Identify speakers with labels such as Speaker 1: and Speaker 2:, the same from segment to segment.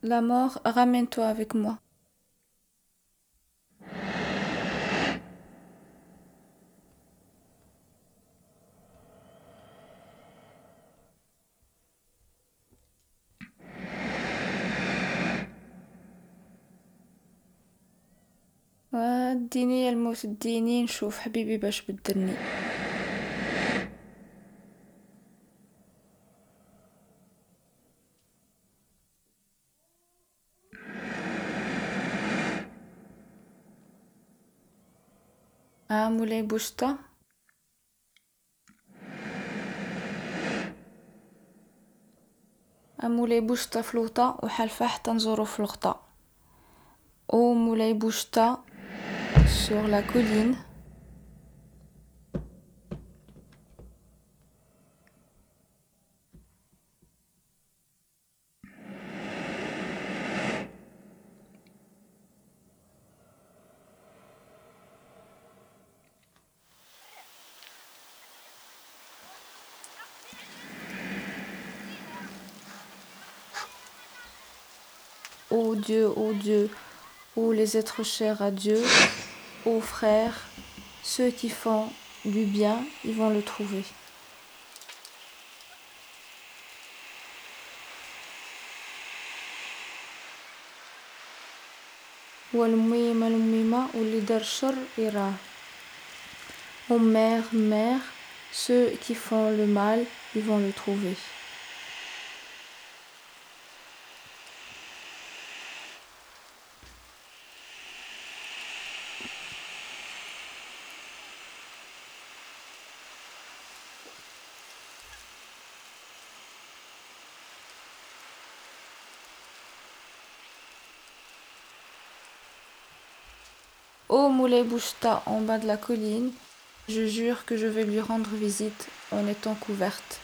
Speaker 1: La mort, ramène-toi avec moi. اديني الموت، اديني نشوف حبيبي باش بدلني. مولاي بوشطة. مولاي بوشطة فلوطة وحالفة حتى نزورو في الغطا. او مولاي بوشطة sur la colline. Ô Dieu, ô les êtres chers à Dieu, ô frères, ceux qui font du bien, ils vont le trouver. والميمة الميمة واللي دار الشر يراه. Ô mère, mère, ceux qui font le mal, ils vont le trouver. Ô Moulay Bouchta en bas de la colline, je jure que je vais lui rendre visite en étant couverte.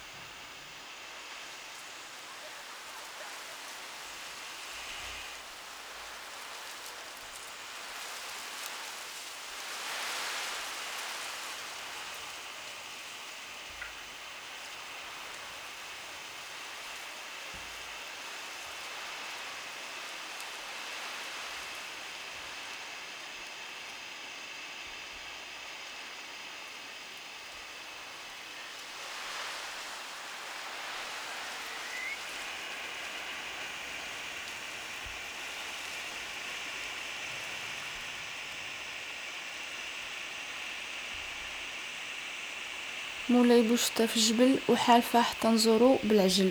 Speaker 1: مولاي بوشطة في الجبل وحالفة حتى نزورو بالعجل.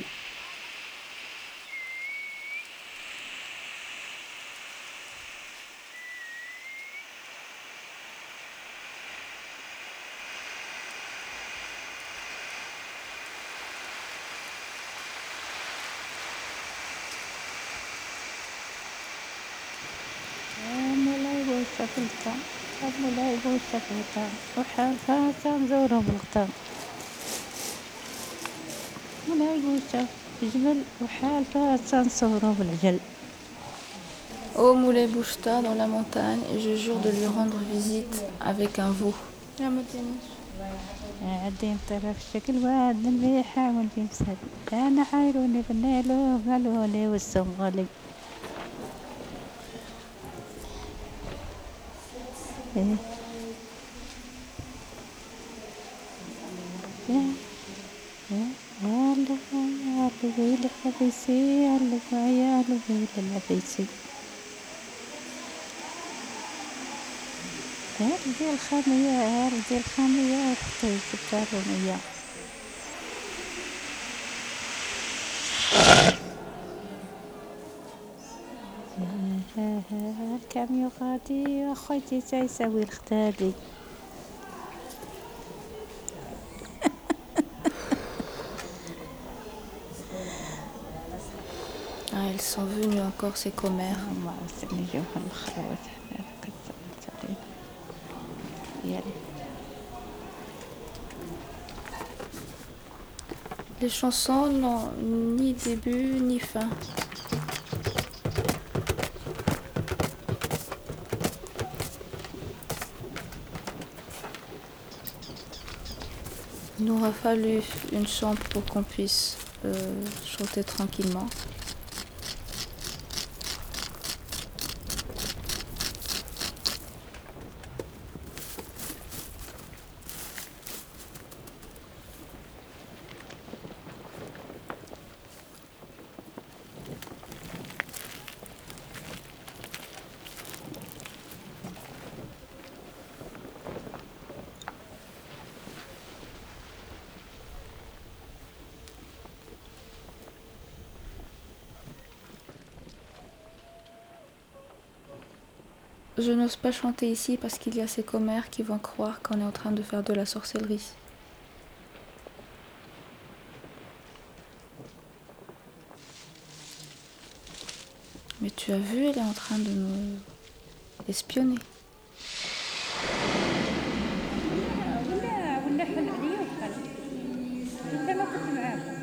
Speaker 2: مولاي بوشطة في الغطا، مولاي بوشطة في الغطا وحالفة حتى نزورو بالغطا. مولاي بوشطة في الجبل وحالفة حتى نصورو بالعجل.
Speaker 1: Ô Moulay Bouchta dans la montagne, et je jure de lui rendre visite avec un veau.
Speaker 2: عدي مطيرة في الشكل واد اللي يحاول يمسك، أنا حيروني بالنيلو قالولي والسمغلي. يا لويل الحبيسي، يا لويل الحبيسي، يا رجال الخامية، يا رجال الخامية أختي الكارونية. الكاميو غادي وأخوتي تيساوي الختادي.
Speaker 1: Ils sont venus encore ces commères. Les chansons n'ont ni début ni fin. Il nous aura fallu une chambre pour qu'on puisse chanter tranquillement. Je n'ose pas chanter ici parce qu'il y a ces commères qui vont croire qu'on est en train de faire de la sorcellerie. Mais tu as vu, elle est en train de nous espionner.
Speaker 2: ولا حل عليا وبقى انت ما كنت معاهم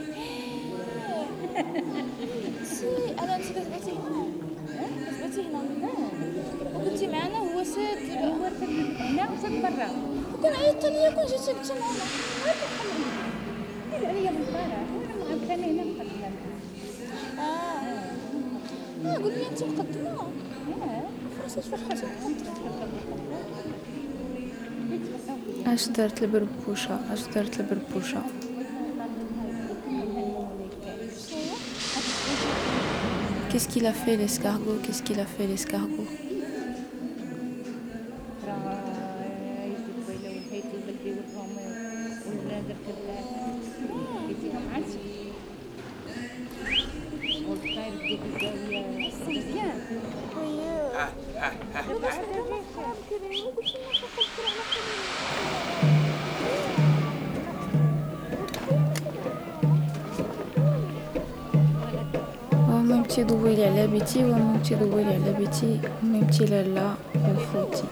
Speaker 1: سي انا انت كتبعتي هنا وكنتي معنا هو ساد
Speaker 2: هو هنا وسد برا
Speaker 1: وكان عيطت ليا كون جيتي كنتي معنا
Speaker 2: حل عليا من برا وانا كان هنا مقدمه
Speaker 1: قول لي انت مقدمه فراسي فاش خرجتي اش درت البربوشه Qu'est-ce qu'il a fait l'escargot? مامتي دويلي على بيتي ومامتي دويلي على بيتي مامتي لالا وخوتي.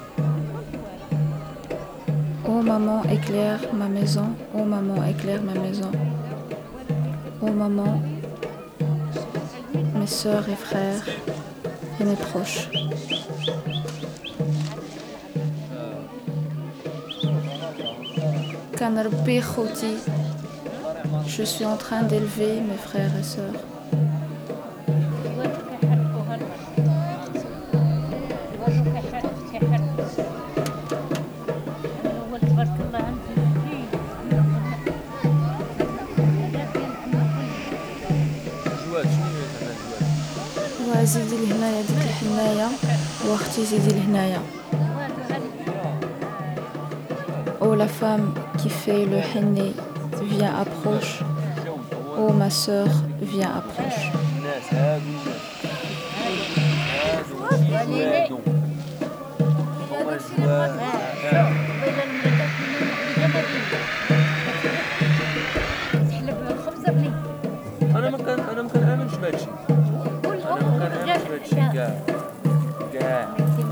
Speaker 1: Oh maman éclaire ma maison, oh maman éclaire ma maison. Oh maman, mes sœurs et frères et mes proches. كنربي خوتي. Je suis en train d'élever mes frères et sœurs. وزيدي لهنايا ديك الحناية واختي زيدي لهنايا. Oh la femme qui fait le henné vient approche. Oh ma sœur vient approche.
Speaker 3: انا ما كنامنش بهادشي كاع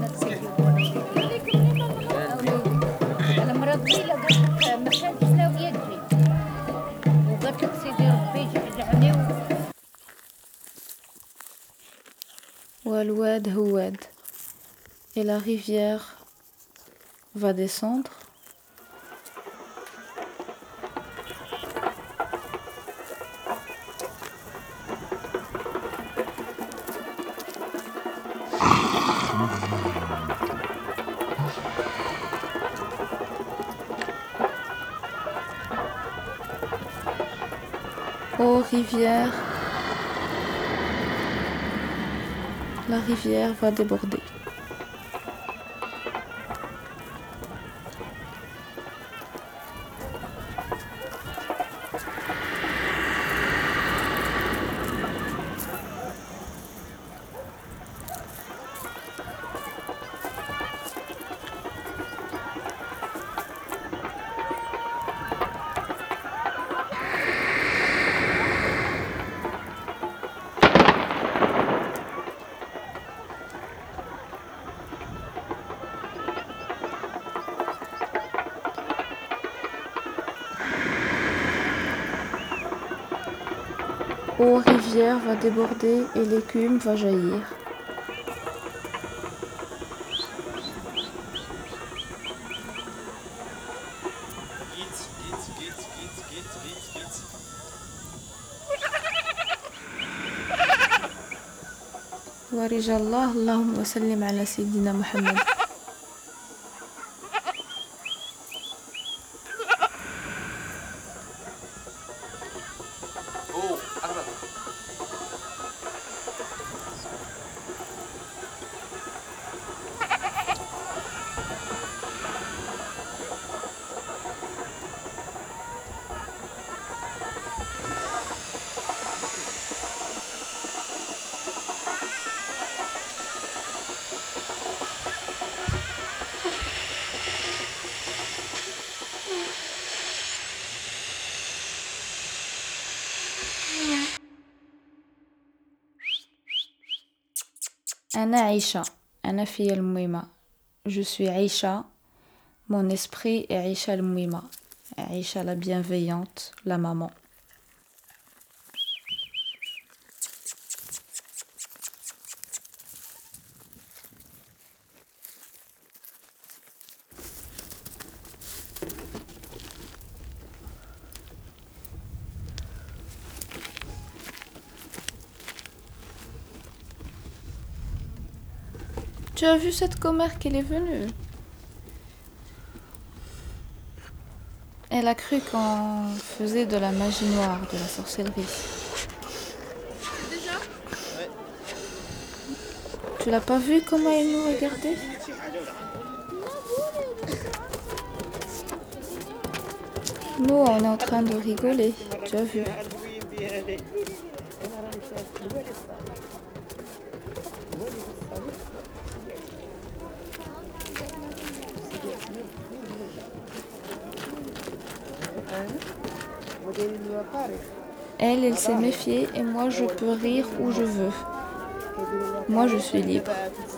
Speaker 2: المرض ليلى قالت لك ما كانش ناويه تجي وقالت لك سيدي ربي يجعلني
Speaker 1: والواد هواد. Et la rivière va descendre. Oh rivière, la rivière va déborder. Oh rivière va déborder et l'écume va jaillir. ورجال الله اللهم وسلم على سيدنا محمد. أنا عيشة. أنا في الميمة. Je suis عيشة. Mon esprit est عيشة الميمة. عيشة la bienveillante, la maman. Tu as vu cette commère qu'elle est venue? Elle a cru qu'on faisait de la magie noire, de la sorcellerie.
Speaker 4: Déjà?
Speaker 1: Tu l'as pas vu comment elle nous regardait? Nous, on est en train de rigoler. Tu as vu? Elle s'est méfiée et moi, je peux rire où je veux. Moi, je suis libre.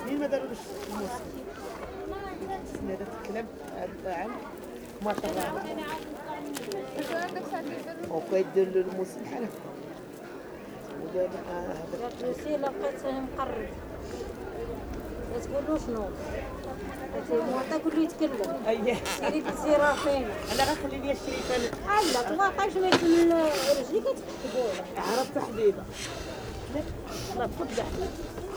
Speaker 5: تقولوا شنو المعطى كله يتكلم سيري بالزرار فين
Speaker 6: انا غنخلي الشريف انا
Speaker 5: لا ما بقاش ما من رجليك تكتبوا
Speaker 6: عرفت حبيبه لا خذ حبيبه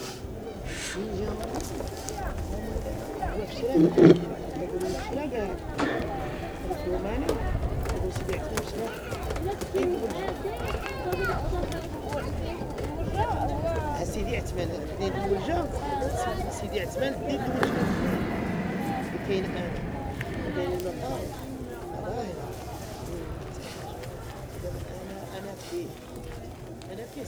Speaker 6: سيدي عثمان اثنين الوجه سيدي عثمان اثنين الوجه كاين انا كاين المطار ظاهر انا في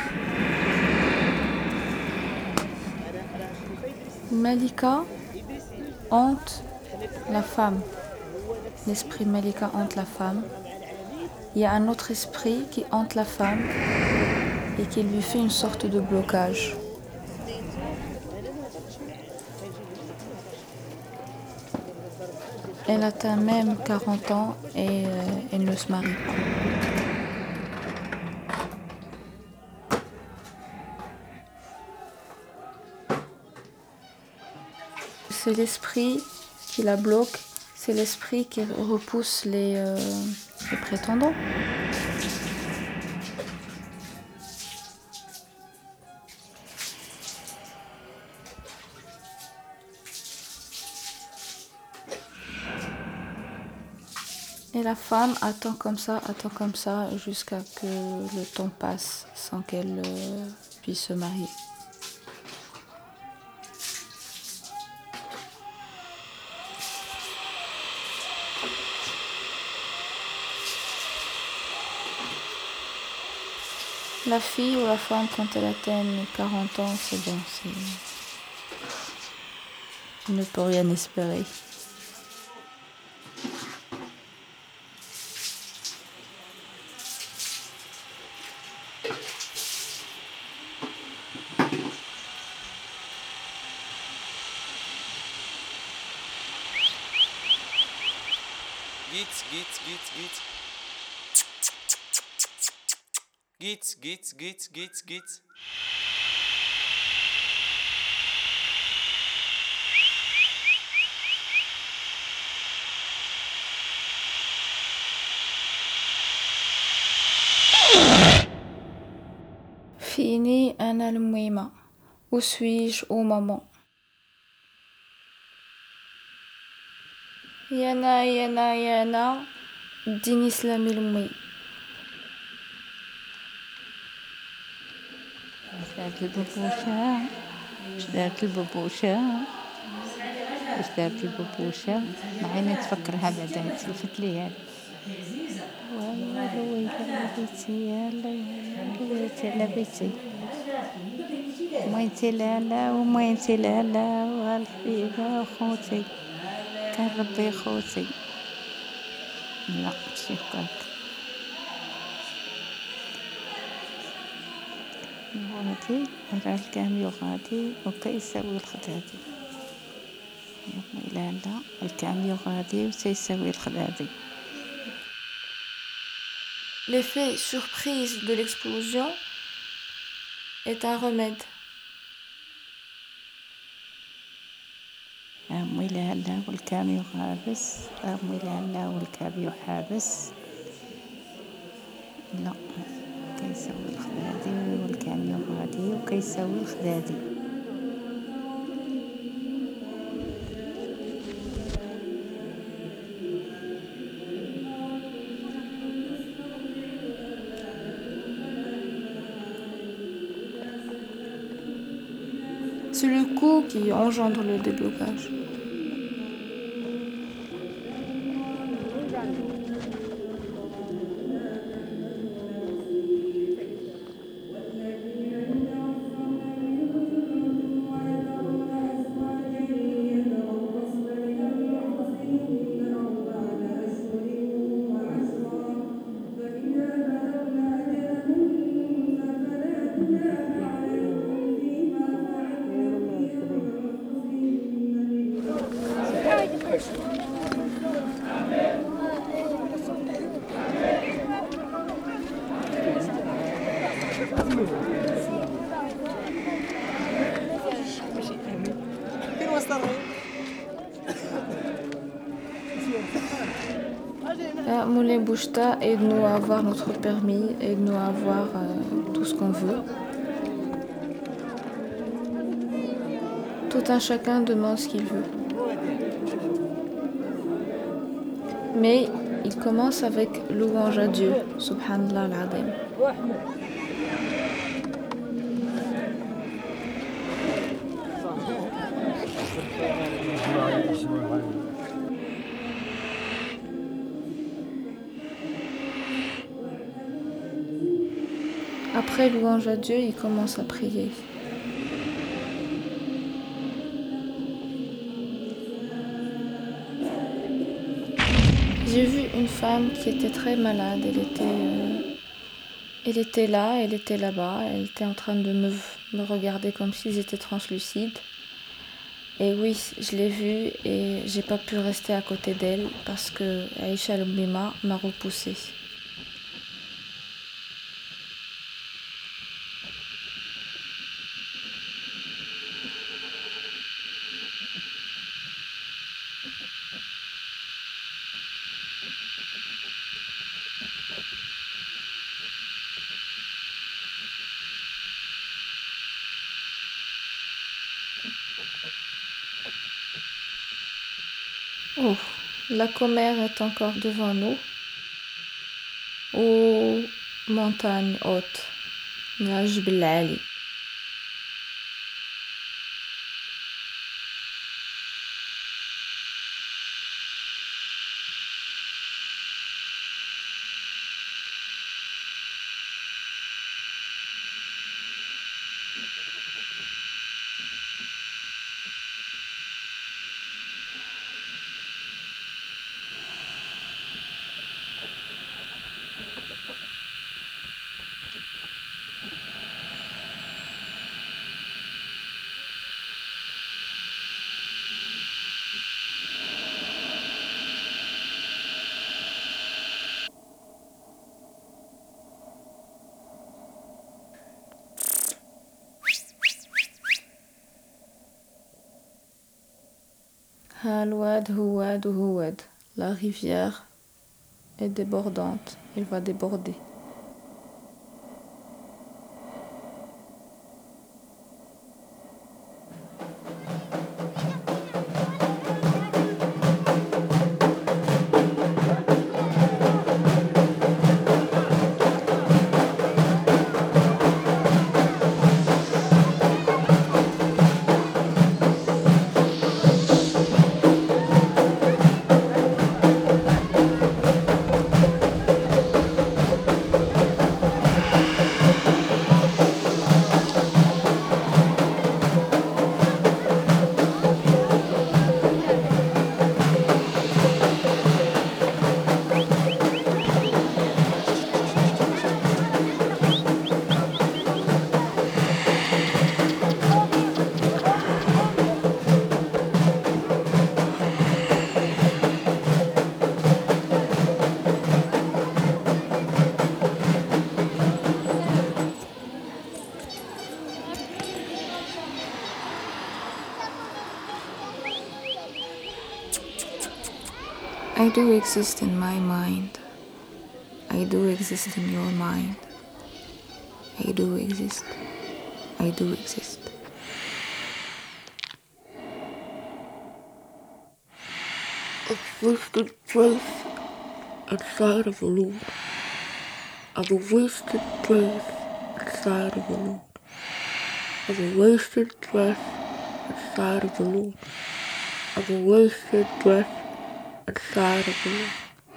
Speaker 1: Malika hante la femme. L'esprit Malika hante la femme. Il y a un autre esprit qui hante la femme et qui lui fait une sorte de blocage. Elle atteint même 40 ans et elle ne se marie pas. C'est l'esprit qui la bloque, c'est l'esprit qui repousse les prétendants. Et la femme attend comme ça, jusqu'à que le temps passe sans qu'elle puisse se marier. La fille ou la femme, quand elle atteint 40 ans, c'est bon, elle ne peut rien espérer.
Speaker 3: Git.
Speaker 1: Fini أنا الميمة. Où suis-je, ô maman? يانا اديني سلامي لأمي.
Speaker 2: شدارت الببوشة شدارت الببوشة معيني تفكرها بعدا تلفت ليها ويلي بيتي يلا على بيتي موينتي لالا وموينتي لالا والحبيبة وخوتي كان ربي خوتي لا ماشي هكاك غادي راه الكاميو غادي وكيساوي الخدادي. إلا لا الكاميو غادي وتيساوي الخدادي.
Speaker 1: L'effet surprise de l'explosion est un remède.
Speaker 2: أمي لا والكاميو حابس، أمي لا والكاميو حابس. لا كيساوي الخدادي والكاميو غادي وكيساوي الخدادي.
Speaker 1: C'est le coup qui engendre le déblocage. Moulin Bouchta aide-nous à avoir notre permis, aide-nous à avoir tout ce qu'on veut. Tout un chacun demande ce qu'il veut. Mais il commence avec louange à Dieu, Subhanallah al-Azim. Après louange à Dieu, il commence à prier. J'ai vu une femme qui était très malade. Elle était là, elle était là-bas. Elle était en train de me regarder comme si j'étais translucide. Et oui, je l'ai vue et j'ai pas pu rester à côté d'elle parce que Aïcha al-Oumima m'a repoussée. Oh, la commère est encore devant nous. Aux montagnes hautes, la Jbel Ali. Halouad, Houad, Houad. La rivière est débordante, elle va déborder. I do exist in my mind. I do exist in your mind. I do exist. I do exist. A wasted breath inside of a loop. Of a wasted breath inside of a loop. Of a wasted breath inside of a loop. Of a wasted breath inside of a loop.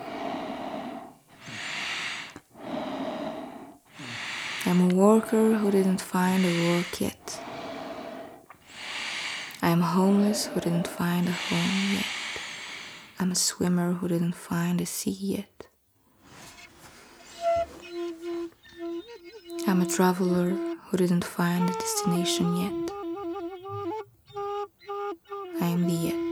Speaker 1: I'm a worker who didn't find a work yet. I'm homeless who didn't find a home yet. I'm a swimmer who didn't find a sea yet. I'm a traveler who didn't find a destination yet. I am the yet.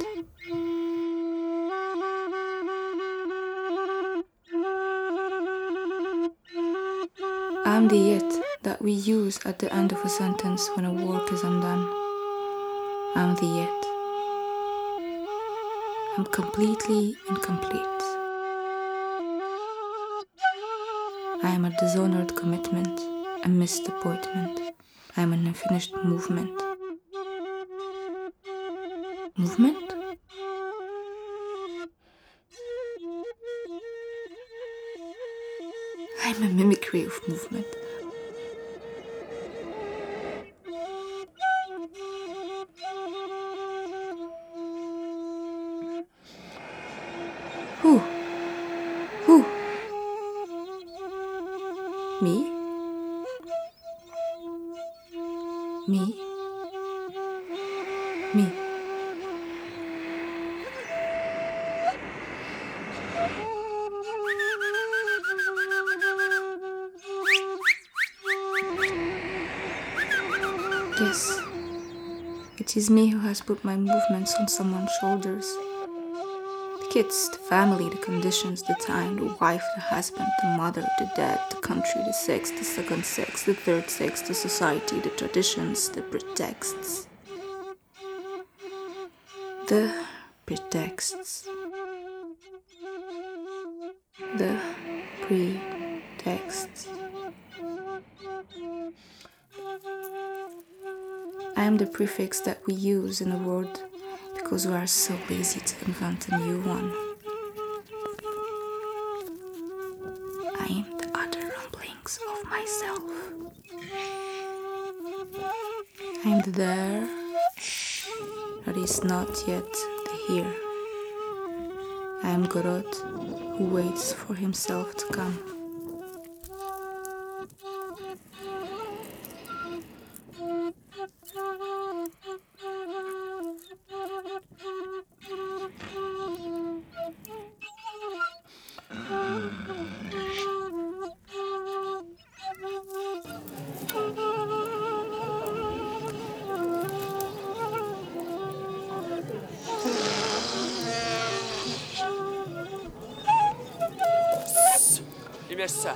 Speaker 1: I'm the yet that we use at the end of a sentence when a work is undone. I'm the yet. I'm completely incomplete. I am a dishonored commitment, a missed appointment. I am an unfinished movement. Movement? I'm a mimicry of movement. Who? Who? Me? Me? Me. Yes, it is me who has put my movements on someone's shoulders. The kids, the family, the conditions, the time, the wife, the husband, the mother, the dad, the country, the sex, the second sex, the third sex, the society, the traditions, the pretexts. The pretexts. The pretexts. I am the prefix that we use in a word because we are so lazy to invent a new one. I am the utter rumblings of myself. I am the there that is not yet the here. I am Gorod who waits for himself to come.
Speaker 3: لمسا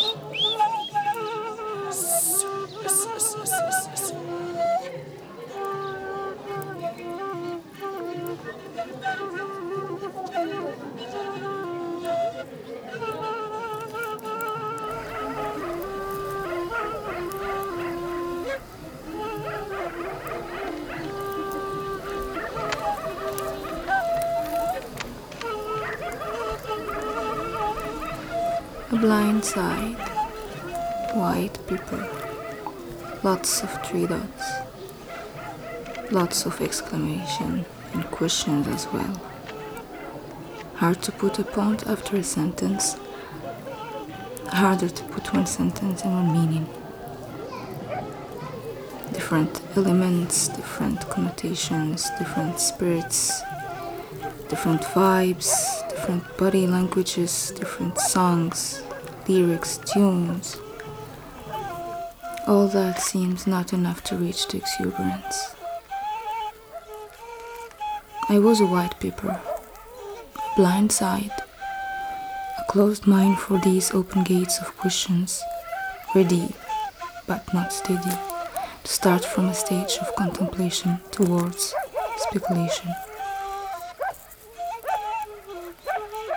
Speaker 1: A blind side, white people, lots of 3 dots, lots of exclamation and questions as well. Hard to put a point after a sentence, harder to put one sentence and one meaning. Different elements, different connotations, different spirits, different vibes, different body languages, different songs, lyrics, tunes. All that seems not enough to reach the exuberance. I was a white paper, a blind side, a closed mind for these open gates of questions, ready but not steady, to start from a stage of contemplation towards speculation.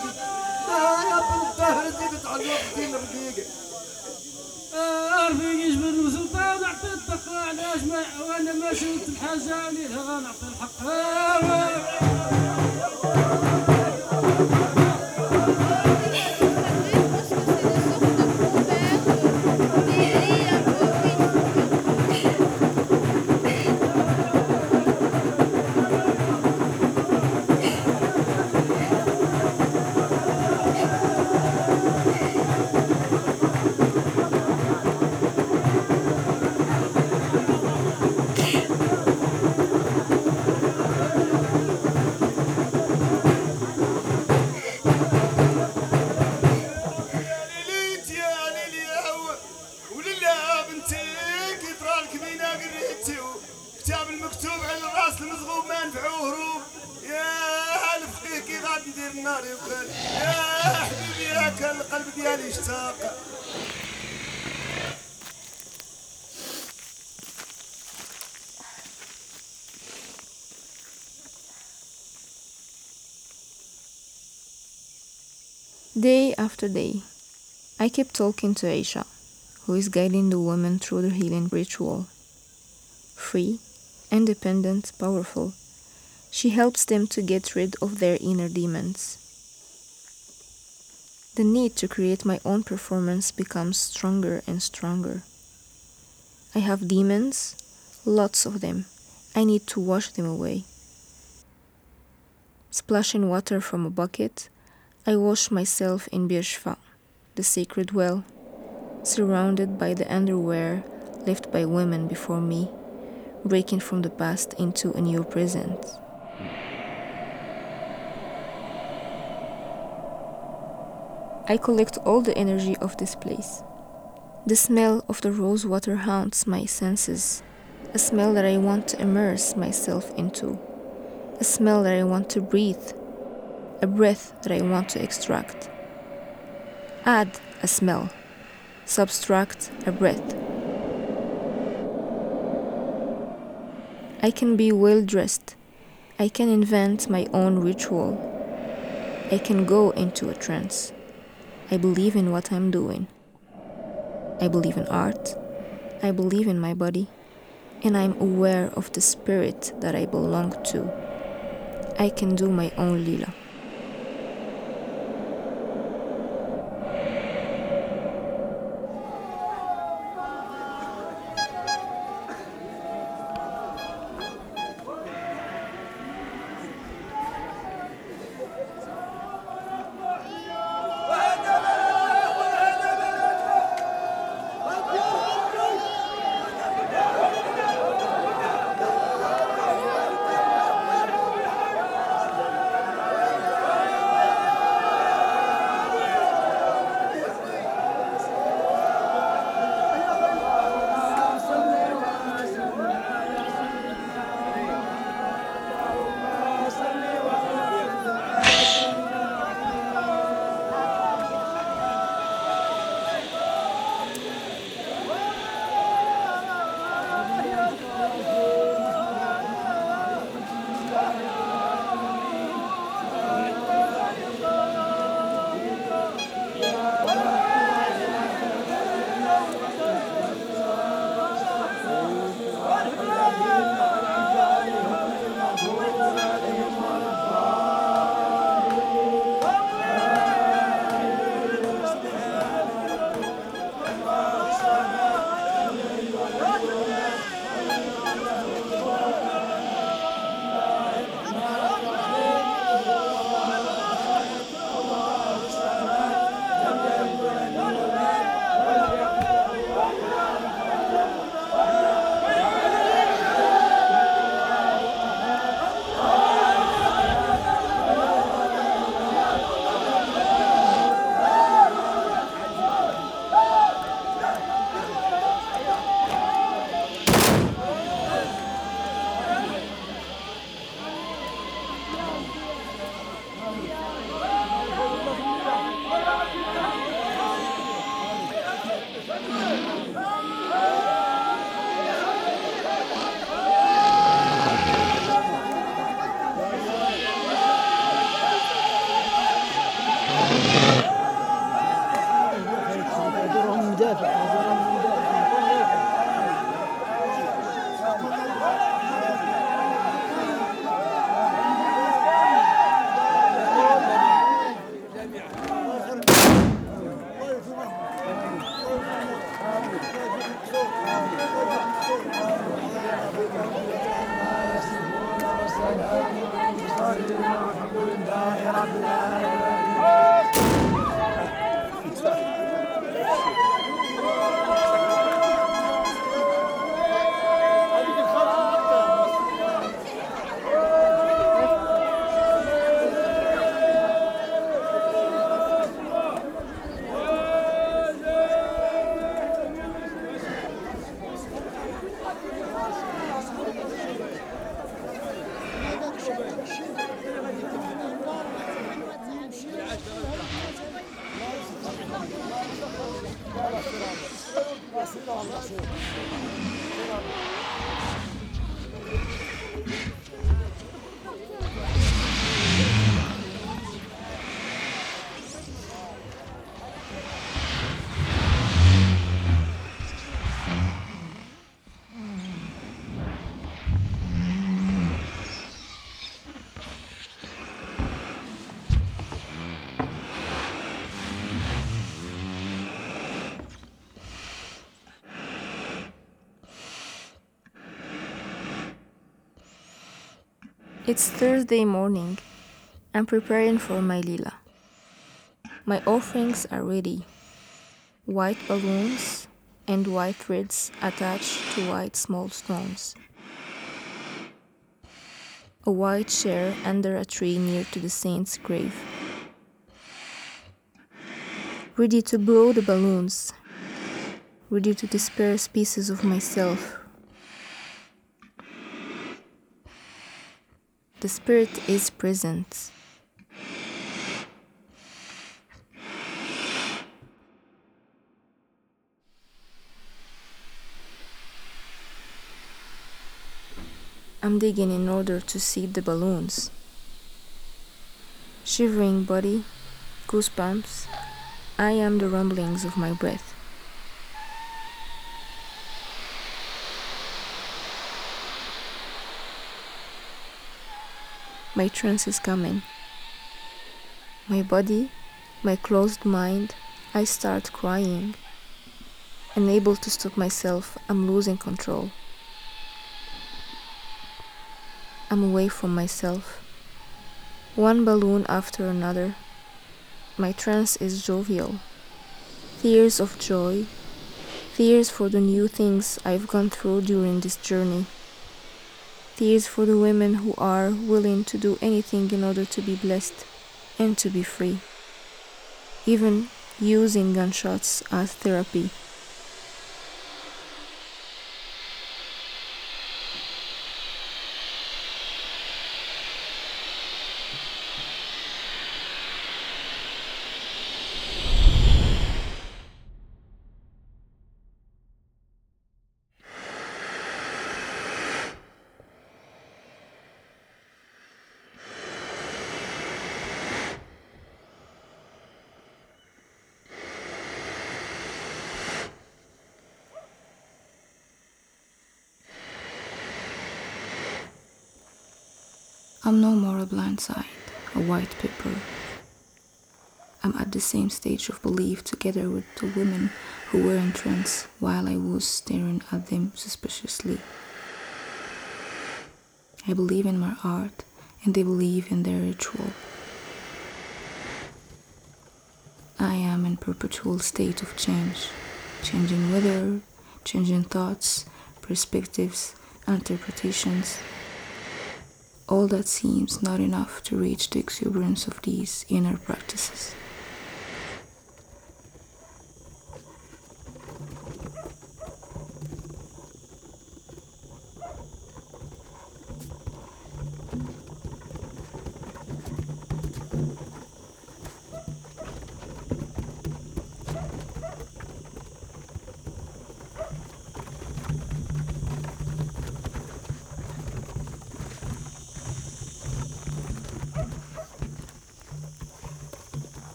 Speaker 4: يا بن الدهر زيدت على الوقت الرقيق.
Speaker 7: رفيقي جبد وسلطان نعطي الدق علاش ما وانا ما شلت الحاجه عليها غنعطي الحق.
Speaker 4: كتاب المكتوب على الراس المزغوب ما نفعوه هروب. يا الفقيه كي غادي ندير النار يبخل. يا حبيبي يا كان القلب ديالي اشتاق.
Speaker 1: Day after day, I keep talking to Aisha, who is guiding the women through the healing ritual. Free, independent, powerful, she helps them to get rid of their inner demons. The need to create my own performance becomes stronger and stronger. I have demons, lots of them. I need to wash them away. Splashing water from a bucket, I wash myself in Bir Shfa, the sacred well, surrounded by the underwear left by women before me, breaking from the past into a new present. I collect all the energy of this place. The smell of the rose water haunts my senses, a smell that I want to immerse myself into, a smell that I want to breathe, a breath that I want to extract. Add a smell, subtract a breath. I can be well dressed. I can invent my own ritual. I can go into a trance. I believe in what I'm doing. I believe in art. I believe in my body. And I'm aware of the spirit that I belong to. I can do my own lila. It's Thursday morning. I'm preparing for my lila. My offerings are ready. White balloons and white threads attached to white small stones. A white chair under a tree near to the saint's grave. Ready to blow the balloons. Ready to disperse pieces of myself. The spirit is present. I'm digging in order to seed the balloons. Shivering body, goosebumps, I am the rumblings of my breath. My trance is coming. My body, my closed mind, I start crying. Unable to stop myself, I'm losing control. I'm away from myself. One balloon after another. My trance is jovial. Tears of joy. Tears for the new things I've gone through during this journey. Tears for the women who are willing to do anything in order to be blessed and to be free. Even using gunshots as therapy. I'm no more a blind side, a white paper. I'm at the same stage of belief together with the women who were in trance while I was staring at them suspiciously. I believe in my art and they believe in their ritual. I am in perpetual state of change, changing weather, changing thoughts, perspectives, interpretations. All that seems not enough to reach the exuberance of these inner practices.